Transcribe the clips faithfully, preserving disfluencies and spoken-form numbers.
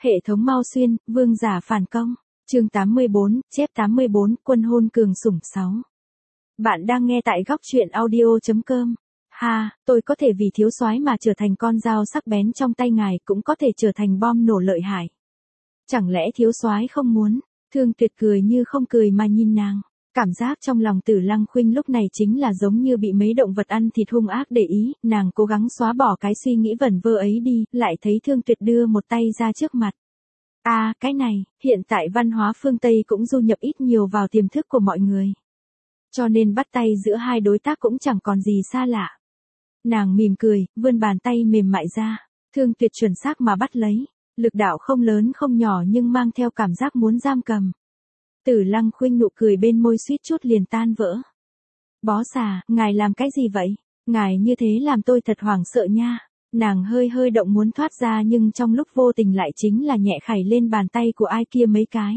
Hệ thống Mao Xuyên, vương giả phản công. Chương tám mươi bốn, chép tám mươi bốn, quân hôn cường sủng sáu. Bạn đang nghe tại góc truyện audio chấm com. Ha, tôi có thể vì thiếu soái mà trở thành con dao sắc bén trong tay ngài, cũng có thể trở thành bom nổ lợi hại. Chẳng lẽ thiếu soái không muốn? Thương Tuyệt cười như không cười mà nhìn nàng. Cảm giác trong lòng Tử Lăng Khuynh lúc này chính là giống như bị mấy động vật ăn thịt hung ác để ý, nàng cố gắng xóa bỏ cái suy nghĩ vẩn vơ ấy đi, lại thấy Thương Tuyệt đưa một tay ra trước mặt. À, cái này, hiện tại văn hóa phương Tây cũng du nhập ít nhiều vào tiềm thức của mọi người. Cho nên bắt tay giữa hai đối tác cũng chẳng còn gì xa lạ. Nàng mỉm cười, vươn bàn tay mềm mại ra, Thương Tuyệt chuẩn xác mà bắt lấy, lực đạo không lớn không nhỏ nhưng mang theo cảm giác muốn giam cầm. Tử Lăng Khuynh nụ cười bên môi suýt chút liền tan vỡ. Bó xà, ngài làm cái gì vậy? Ngài như thế làm tôi thật hoảng sợ nha. Nàng hơi hơi động muốn thoát ra nhưng trong lúc vô tình lại chính là nhẹ khảy lên bàn tay của ai kia mấy cái.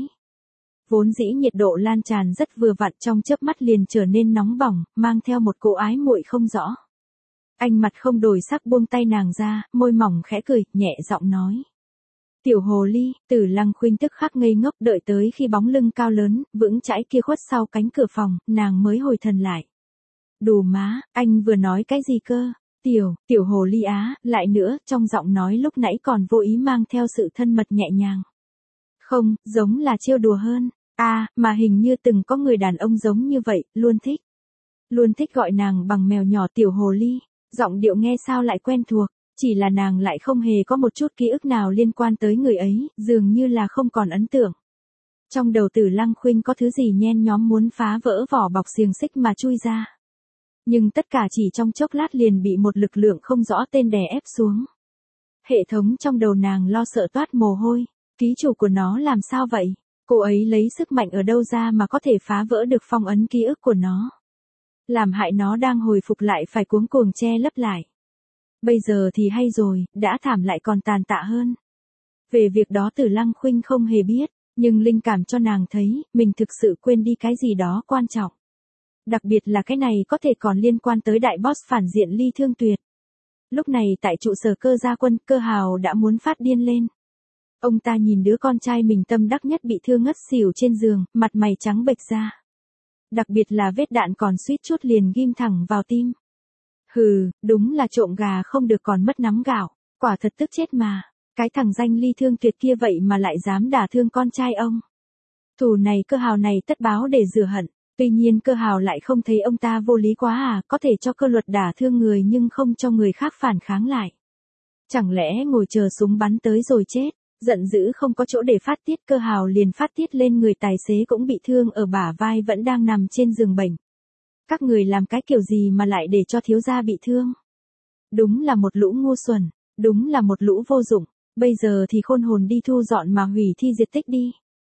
Vốn dĩ nhiệt độ lan tràn rất vừa vặn trong chớp mắt liền trở nên nóng bỏng, mang theo một cỗ ái muội không rõ. Anh mặt không đổi sắc buông tay nàng ra, môi mỏng khẽ cười, nhẹ giọng nói. Tiểu hồ ly, Tử Lăng Khuynh tức khắc ngây ngốc đợi tới khi bóng lưng cao lớn, vững chãi kia khuất sau cánh cửa phòng, nàng mới hồi thần lại. Đù má, anh vừa nói cái gì cơ? Tiểu, tiểu hồ ly á, lại nữa, trong giọng nói lúc nãy còn vô ý mang theo sự thân mật nhẹ nhàng. Không, giống là trêu đùa hơn. À, mà hình như từng có người đàn ông giống như vậy, luôn thích. Luôn thích gọi nàng bằng mèo nhỏ tiểu hồ ly, giọng điệu nghe sao lại quen thuộc. Chỉ là nàng lại không hề có một chút ký ức nào liên quan tới người ấy, dường như là không còn ấn tượng. Trong đầu Tử Lăng Khuynh có thứ gì nhen nhóm muốn phá vỡ vỏ bọc xiềng xích mà chui ra. Nhưng tất cả chỉ trong chốc lát liền bị một lực lượng không rõ tên đè ép xuống. Hệ thống trong đầu nàng lo sợ toát mồ hôi, ký chủ của nó làm sao vậy? Cô ấy lấy sức mạnh ở đâu ra mà có thể phá vỡ được phong ấn ký ức của nó? Làm hại nó đang hồi phục lại phải cuống cuồng che lấp lại. Bây giờ thì hay rồi, đã thảm lại còn tàn tạ hơn. Về việc đó Tử Lăng Khuynh không hề biết, nhưng linh cảm cho nàng thấy, mình thực sự quên đi cái gì đó quan trọng. Đặc biệt là cái này có thể còn liên quan tới đại boss phản diện Ly Thương Tuyệt. Lúc này tại trụ sở Cơ Gia Quân, Cơ Hào đã muốn phát điên lên. Ông ta nhìn đứa con trai mình tâm đắc nhất bị thương ngất xỉu trên giường, mặt mày trắng bệch ra. Đặc biệt là vết đạn còn suýt chút liền ghim thẳng vào tim. Hừ, đúng là trộm gà không được còn mất nắm gạo, quả thật tức chết mà. Cái thằng danh Ly Thương Tuyệt kia vậy mà lại dám đả thương con trai ông. Thù này Cơ Hào này tất báo để rửa hận. Tuy nhiên Cơ Hào lại không thấy ông ta vô lý quá à, có thể cho cơ luật đả thương người nhưng không cho người khác phản kháng lại. Chẳng lẽ ngồi chờ súng bắn tới rồi chết, giận dữ không có chỗ để phát tiết, Cơ Hào liền phát tiết lên người tài xế cũng bị thương ở bả vai vẫn đang nằm trên giường bệnh. Các người làm cái kiểu gì mà lại để cho thiếu gia bị thương? Đúng là một lũ ngu xuẩn, đúng là một lũ vô dụng, bây giờ thì khôn hồn đi thu dọn mà hủy thi diệt tích đi.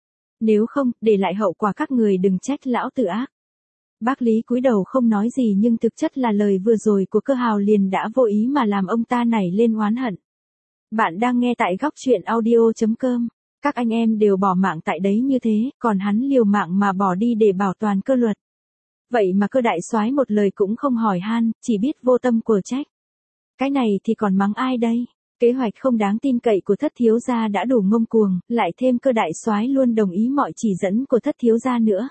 Nếu không, để lại hậu quả các người đừng trách lão tử ác. Bác Lý cúi đầu không nói gì nhưng thực chất là lời vừa rồi của Cơ Hào liền đã vô ý mà làm ông ta nảy lên oán hận. Bạn đang nghe tại góc truyện audio chấm com. Các anh em đều bỏ mạng tại đấy như thế, còn hắn liều mạng mà bỏ đi để bảo toàn cơ luật. Vậy mà Cơ đại soái một lời cũng không hỏi han, chỉ biết vô tâm của trách. Cái này thì còn mắng ai đây? Kế hoạch không đáng tin cậy của Thất thiếu gia đã đủ ngông cuồng, lại thêm Cơ đại soái luôn đồng ý mọi chỉ dẫn của Thất thiếu gia nữa.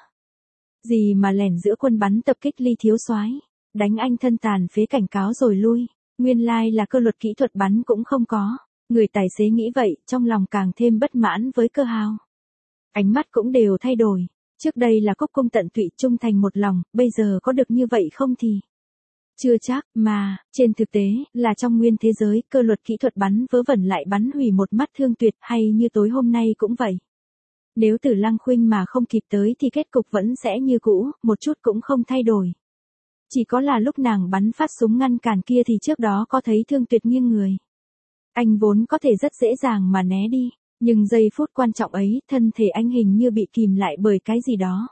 Gì mà lẻn giữa quân bắn tập kích Ly thiếu soái, đánh anh thân tàn phế cảnh cáo rồi lui, nguyên lai là cơ luật kỹ thuật bắn cũng không có. Người tài xế nghĩ vậy, trong lòng càng thêm bất mãn với Cơ Hào. Ánh mắt cũng đều thay đổi. Trước đây là cúc cung tận tụy trung thành một lòng, bây giờ có được như vậy không thì? Chưa chắc, mà, trên thực tế, là trong nguyên thế giới, cơ luật kỹ thuật bắn vớ vẩn lại bắn hủy một mắt Thương Tuyệt, hay như tối hôm nay cũng vậy. Nếu Tử Lăng Khuynh mà không kịp tới thì kết cục vẫn sẽ như cũ, một chút cũng không thay đổi. Chỉ có là lúc nàng bắn phát súng ngăn cản kia thì trước đó có thấy Thương Tuyệt nghiêng người. Anh vốn có thể rất dễ dàng mà né đi. Nhưng giây phút quan trọng ấy, thân thể anh hình như bị kìm lại bởi cái gì đó.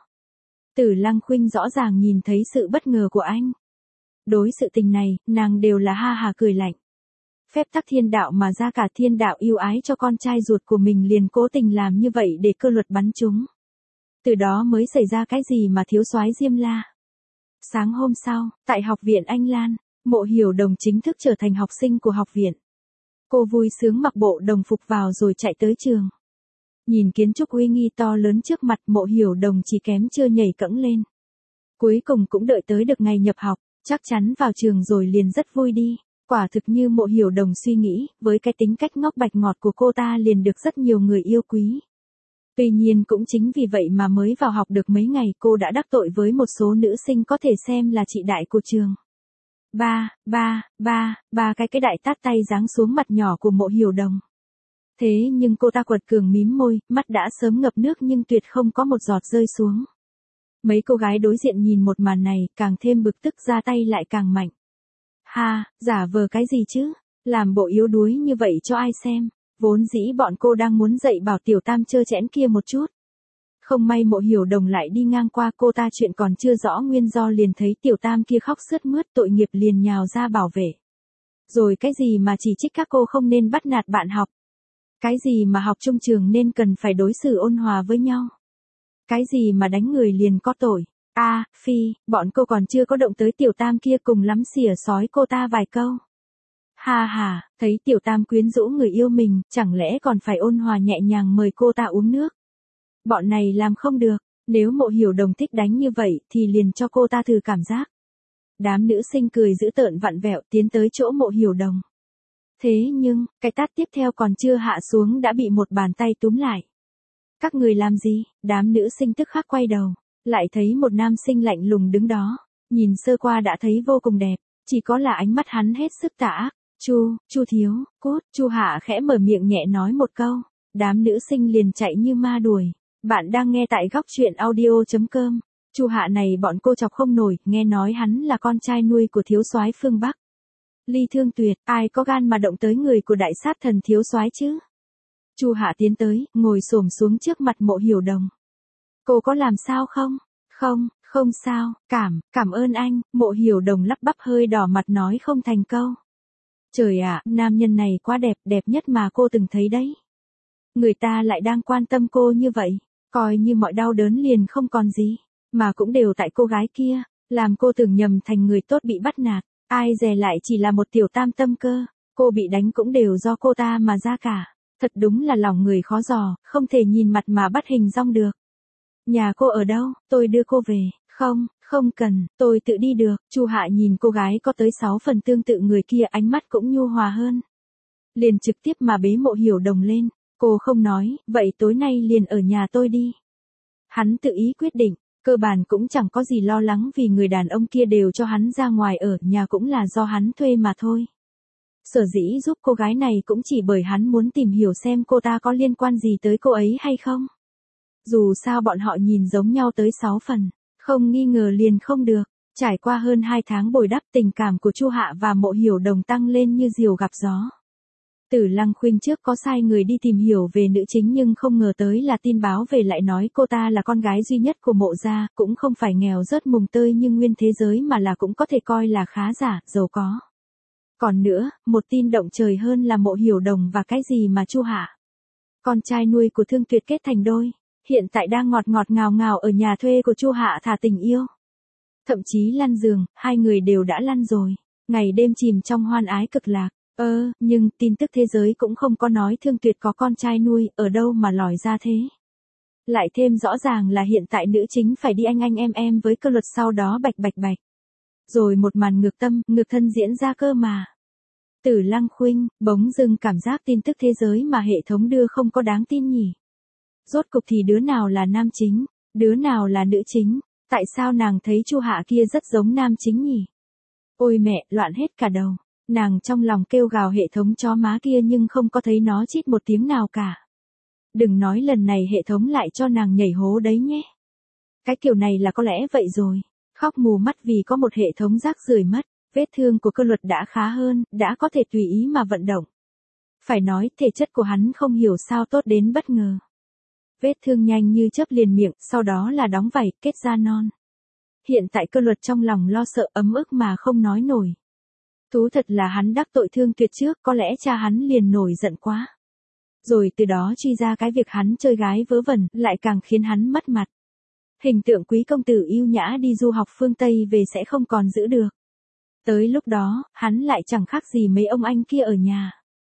Tử Lăng Khuynh rõ ràng nhìn thấy sự bất ngờ của anh. Đối sự tình này, nàng đều là ha hà cười lạnh. Phép tắc thiên đạo mà ra cả thiên đạo yêu ái cho con trai ruột của mình liền cố tình làm như vậy để cơ luật bắn chúng. Từ đó mới xảy ra cái gì mà thiếu soái Diêm La. Sáng hôm sau, tại học viện Anh Lan, Mộ Hiểu Đồng chính thức trở thành học sinh của học viện. Cô vui sướng mặc bộ đồng phục vào rồi chạy tới trường. Nhìn kiến trúc uy nghi to lớn trước mặt, Mộ Hiểu Đồng chỉ kém chưa nhảy cẫng lên. Cuối cùng cũng đợi tới được ngày nhập học, chắc chắn vào trường rồi liền rất vui đi. Quả thực như Mộ Hiểu Đồng suy nghĩ, với cái tính cách ngóc bạch ngọt của cô ta liền được rất nhiều người yêu quý. Tuy nhiên cũng chính vì vậy mà mới vào học được mấy ngày cô đã đắc tội với một số nữ sinh có thể xem là chị đại của trường. Ba, ba, ba, ba cái cái đại tát tay giáng xuống mặt nhỏ của Mộ Hiểu Đồng. Thế nhưng cô ta quật cường mím môi, mắt đã sớm ngập nước nhưng tuyệt không có một giọt rơi xuống. Mấy cô gái đối diện nhìn một màn này, càng thêm bực tức, ra tay lại càng mạnh. Ha, giả vờ cái gì chứ? Làm bộ yếu đuối như vậy cho ai xem? Vốn dĩ bọn cô đang muốn dạy bảo Tiểu Tam trơ trẽn kia một chút. Không may Mộ Hiểu Đồng lại đi ngang qua, cô ta chuyện còn chưa rõ nguyên do liền thấy Tiểu Tam kia khóc sướt mướt, tội nghiệp liền nhào ra bảo vệ. Rồi cái gì mà chỉ trích các cô không nên bắt nạt bạn học? Cái gì mà học chung trường nên cần phải đối xử ôn hòa với nhau? Cái gì mà đánh người liền có tội? A, à, phi, bọn cô còn chưa có động tới Tiểu Tam kia, cùng lắm xỉa xói cô ta vài câu. Ha ha, thấy Tiểu Tam quyến rũ người yêu mình, chẳng lẽ còn phải ôn hòa nhẹ nhàng mời cô ta uống nước? Bọn này làm không được, nếu Mộ Hiểu Đồng thích đánh như vậy thì liền cho cô ta thử cảm giác. Đám nữ sinh cười dữ tợn vặn vẹo tiến tới chỗ Mộ Hiểu Đồng. Thế nhưng, cái tát tiếp theo còn chưa hạ xuống đã bị một bàn tay túm lại. Các người làm gì? Đám nữ sinh tức khắc quay đầu, lại thấy một nam sinh lạnh lùng đứng đó, nhìn sơ qua đã thấy vô cùng đẹp, chỉ có là ánh mắt hắn hết sức tà ác. Chu, Chu thiếu, cút, Chu Hạ khẽ mở miệng nhẹ nói một câu, đám nữ sinh liền chạy như ma đuổi. Bạn đang nghe tại góc truyện audio chấm com. Chu Hạ này bọn cô chọc không nổi, nghe nói hắn là con trai nuôi của thiếu soái phương Bắc. Ly Thương Tuyệt, ai có gan mà động tới người của đại sát thần thiếu soái chứ? Chu Hạ tiến tới, ngồi xổm xuống trước mặt Mộ Hiểu Đồng. Cô có làm sao không? Không, không sao, cảm, cảm ơn anh. Mộ Hiểu Đồng lắp bắp hơi đỏ mặt nói không thành câu. Trời ạ, nam nhân này quá đẹp, đẹp nhất mà cô từng thấy đấy. Người ta lại đang quan tâm cô như vậy, coi như mọi đau đớn liền không còn gì, mà cũng đều tại cô gái kia, làm cô tưởng nhầm thành người tốt bị bắt nạt, ai dè lại chỉ là một tiểu tam tâm cơ, cô bị đánh cũng đều do cô ta mà ra cả, thật đúng là lòng người khó dò, không thể nhìn mặt mà bắt hình dong được. Nhà cô ở đâu, tôi đưa cô về, không, không cần, tôi tự đi được. Chu Hạ nhìn cô gái có tới sáu phần tương tự người kia, ánh mắt cũng nhu hòa hơn. Liền trực tiếp mà bế Mộ Hiểu Đồng lên, cô không nói, vậy tối nay liền ở nhà tôi đi. Hắn tự ý quyết định, cơ bản cũng chẳng có gì lo lắng vì người đàn ông kia đều cho hắn ra ngoài ở, nhà cũng là do hắn thuê mà thôi. Sở dĩ giúp cô gái này cũng chỉ bởi hắn muốn tìm hiểu xem cô ta có liên quan gì tới cô ấy hay không. Dù sao bọn họ nhìn giống nhau tới sáu phần, không nghi ngờ liền không được. Trải qua hơn hai tháng bồi đắp, tình cảm của Chu Hạ và Mộ Hiểu Đồng tăng lên như diều gặp gió. Tử Lăng Khuynh trước có sai người đi tìm hiểu về nữ chính nhưng không ngờ tới là tin báo về lại nói cô ta là con gái duy nhất của Mộ gia, cũng không phải nghèo rớt mùng tơi như nguyên thế giới mà là cũng có thể coi là khá giả, giàu có. Còn nữa, một tin động trời hơn là Mộ Hiểu Đồng và cái gì mà Chu Hạ, con trai nuôi của Thương Tuyệt kết thành đôi, hiện tại đang ngọt ngọt ngào ngào ở nhà thuê của Chu Hạ thả tình yêu. Thậm chí lăn giường, hai người đều đã lăn rồi, ngày đêm chìm trong hoan ái cực lạc. Ơ, nhưng tin tức thế giới cũng không có nói Thương Tuyệt có con trai nuôi, ở đâu mà lòi ra thế. Lại thêm rõ ràng là hiện tại nữ chính phải đi anh anh em em với cơ luật, sau đó bạch bạch bạch. Rồi một màn ngược tâm, ngược thân diễn ra cơ mà. Tử Lăng Khuynh, bỗng dưng cảm giác tin tức thế giới mà hệ thống đưa không có đáng tin nhỉ. Rốt cục thì đứa nào là nam chính, đứa nào là nữ chính, tại sao nàng thấy Chu Hạ kia rất giống nam chính nhỉ? Ôi mẹ, loạn hết cả đầu. Nàng trong lòng kêu gào hệ thống chó má kia nhưng không có thấy nó chít một tiếng nào cả. Đừng nói lần này hệ thống lại cho nàng nhảy hố đấy nhé. Cái kiểu này là có lẽ vậy rồi. Khóc mù mắt vì có một hệ thống rác rưởi mất. Vết thương của cơ luật đã khá hơn, đã có thể tùy ý mà vận động. Phải nói thể chất của hắn không hiểu sao tốt đến bất ngờ. Vết thương nhanh như chớp liền miệng, sau đó là đóng vảy, kết da non. Hiện tại cơ luật trong lòng lo sợ ấm ức mà không nói nổi. Thú thật là hắn đắc tội Thương Tuyệt trước, có lẽ cha hắn liền nổi giận quá. Rồi từ đó truy ra cái việc hắn chơi gái vớ vẩn, lại càng khiến hắn mất mặt. Hình tượng quý công tử yêu nhã đi du học phương Tây về sẽ không còn giữ được. Tới lúc đó, hắn lại chẳng khác gì mấy ông anh kia ở nhà.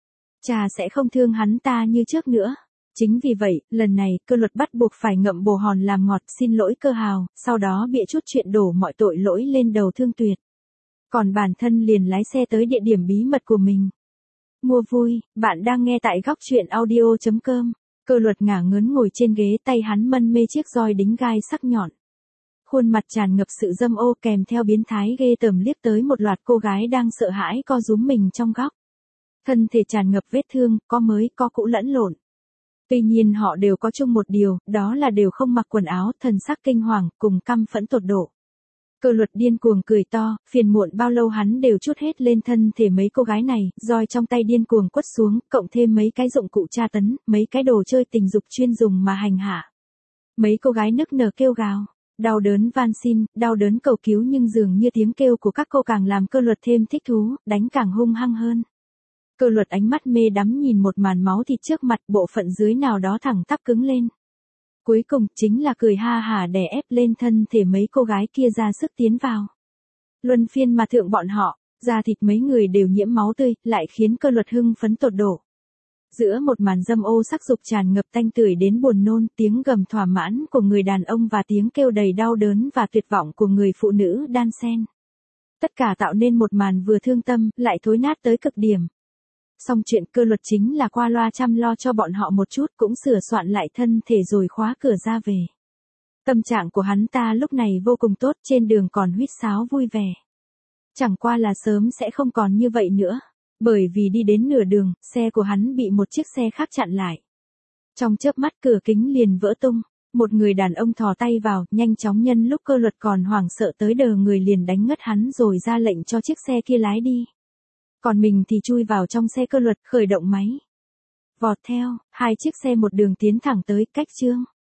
Cha sẽ không thương hắn ta như trước nữa. Chính vì vậy, lần này, cơ luật bắt buộc phải ngậm bồ hòn làm ngọt xin lỗi cơ hào, sau đó bịa chút chuyện đổ mọi tội lỗi lên đầu Thương Tuyệt. Còn bản thân liền lái xe tới địa điểm bí mật của mình. Mua vui, bạn đang nghe tại góc truyện audio chấm com. Cơ luật ngả ngớn ngồi trên ghế, tay hắn mân mê chiếc roi đính gai sắc nhọn. Khuôn mặt tràn ngập sự dâm ô kèm theo biến thái ghê tởm liếc tới một loạt cô gái đang sợ hãi co rúm mình trong góc. Thân thể tràn ngập vết thương, có mới, có cũ lẫn lộn. Tuy nhiên họ đều có chung một điều, đó là đều không mặc quần áo, thần sắc kinh hoàng, cùng căm phẫn tột độ. Cơ luật điên cuồng cười to, phiền muộn bao lâu hắn đều trút hết lên thân thể mấy cô gái này, roi trong tay điên cuồng quất xuống, cộng thêm mấy cái dụng cụ tra tấn, mấy cái đồ chơi tình dục chuyên dùng mà hành hạ. Mấy cô gái nức nở kêu gào, đau đớn van xin, đau đớn cầu cứu, nhưng dường như tiếng kêu của các cô càng làm cơ luật thêm thích thú, đánh càng hung hăng hơn. Cơ luật ánh mắt mê đắm nhìn một màn máu thịt trước mặt, bộ phận dưới nào đó thẳng tắp cứng lên. Cuối cùng, chính là cười ha hả đè ép lên thân thể mấy cô gái kia ra sức tiến vào. Luân phiên mà thượng bọn họ, da thịt mấy người đều nhiễm máu tươi, lại khiến cơ luật hưng phấn tột độ. Giữa một màn dâm ô sắc dục tràn ngập tanh tưởi đến buồn nôn, tiếng gầm thỏa mãn của người đàn ông và tiếng kêu đầy đau đớn và tuyệt vọng của người phụ nữ đan xen. Tất cả tạo nên một màn vừa thương tâm, lại thối nát tới cực điểm. Xong chuyện, cơ luật chính là qua loa chăm lo cho bọn họ một chút, cũng sửa soạn lại thân thể rồi khóa cửa ra về. Tâm trạng của hắn ta lúc này vô cùng tốt, trên đường còn huýt sáo vui vẻ. Chẳng qua là sớm sẽ không còn như vậy nữa. Bởi vì đi đến nửa đường, xe của hắn bị một chiếc xe khác chặn lại. Trong chớp mắt cửa kính liền vỡ tung. Một người đàn ông thò tay vào, nhanh chóng nhân lúc cơ luật còn hoảng sợ tới đờ người liền đánh ngất hắn rồi ra lệnh cho chiếc xe kia lái đi. Còn mình thì chui vào trong xe cơ luật, khởi động máy. Vọt theo, hai chiếc xe một đường tiến thẳng tới, cách chương.